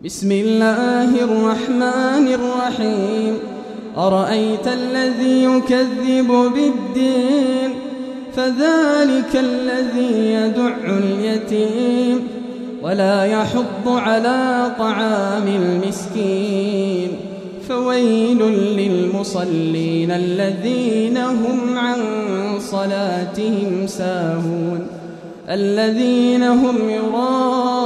بسم الله الرحمن الرحيم أرأيت الذي يكذب بالدين فذلك الذي يدع اليتيم ولا يحض على طعام المسكين فويل للمصلين الذين هم عن صلاتهم ساهون الذين هم يراءون